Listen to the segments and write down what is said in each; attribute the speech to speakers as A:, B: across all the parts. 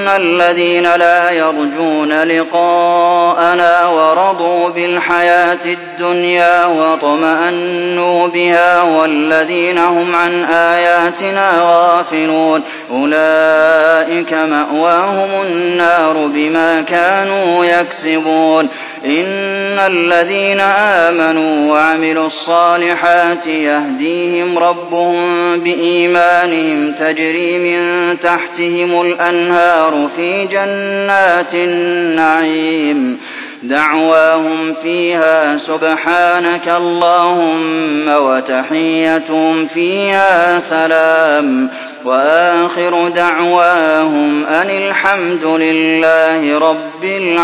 A: الذين لا يرجون لقاءنا ورضوا بالحياة الدنيا واطمأنوا بها والذين هم عن آياتنا غافلون أولئك مأواهم النار بما كانوا يكسبون إن الذين آمنوا وعملوا الصالحات يهديهم ربهم بإيمانهم تجري من تحتهم الأنهار في جنات النعيم دعواهم فيها سبحانك اللهم وتحيتهم فيها سلام وآخر دعواهم أن الحمد لله رب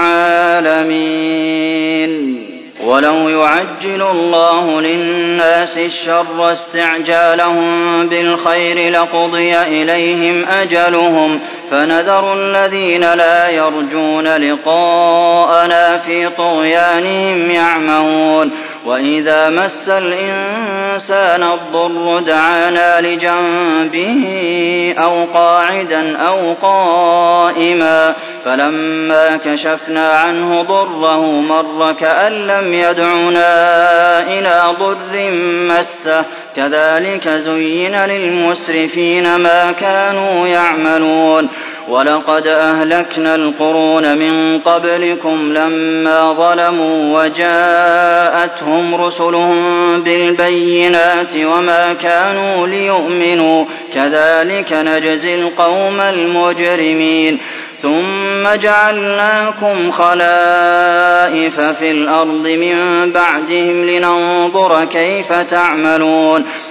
A: العالمين. ولو يعجل الله للناس الشر استعجالهم بالخير لقضي إليهم أجلهم فنذر الذين لا يرجون لقاءنا في طغيانهم يعمهون وإذا مس الإنسان الضر دعانا لجنبه أو قاعدا أو قائما فلما كشفنا عنه ضره مر كأن لم يدعنا إلى ضر مسه كذلك زين للمسرفين ما كانوا يعملون ولقد أهلكنا القرون من قبلكم لما ظلموا وجاءتهم رسلهم بالبينات وما كانوا ليؤمنوا كذلك نجزي القوم المجرمين ثم جعلناكم خلائف في الأرض من بعدهم لننظر كيف تعملون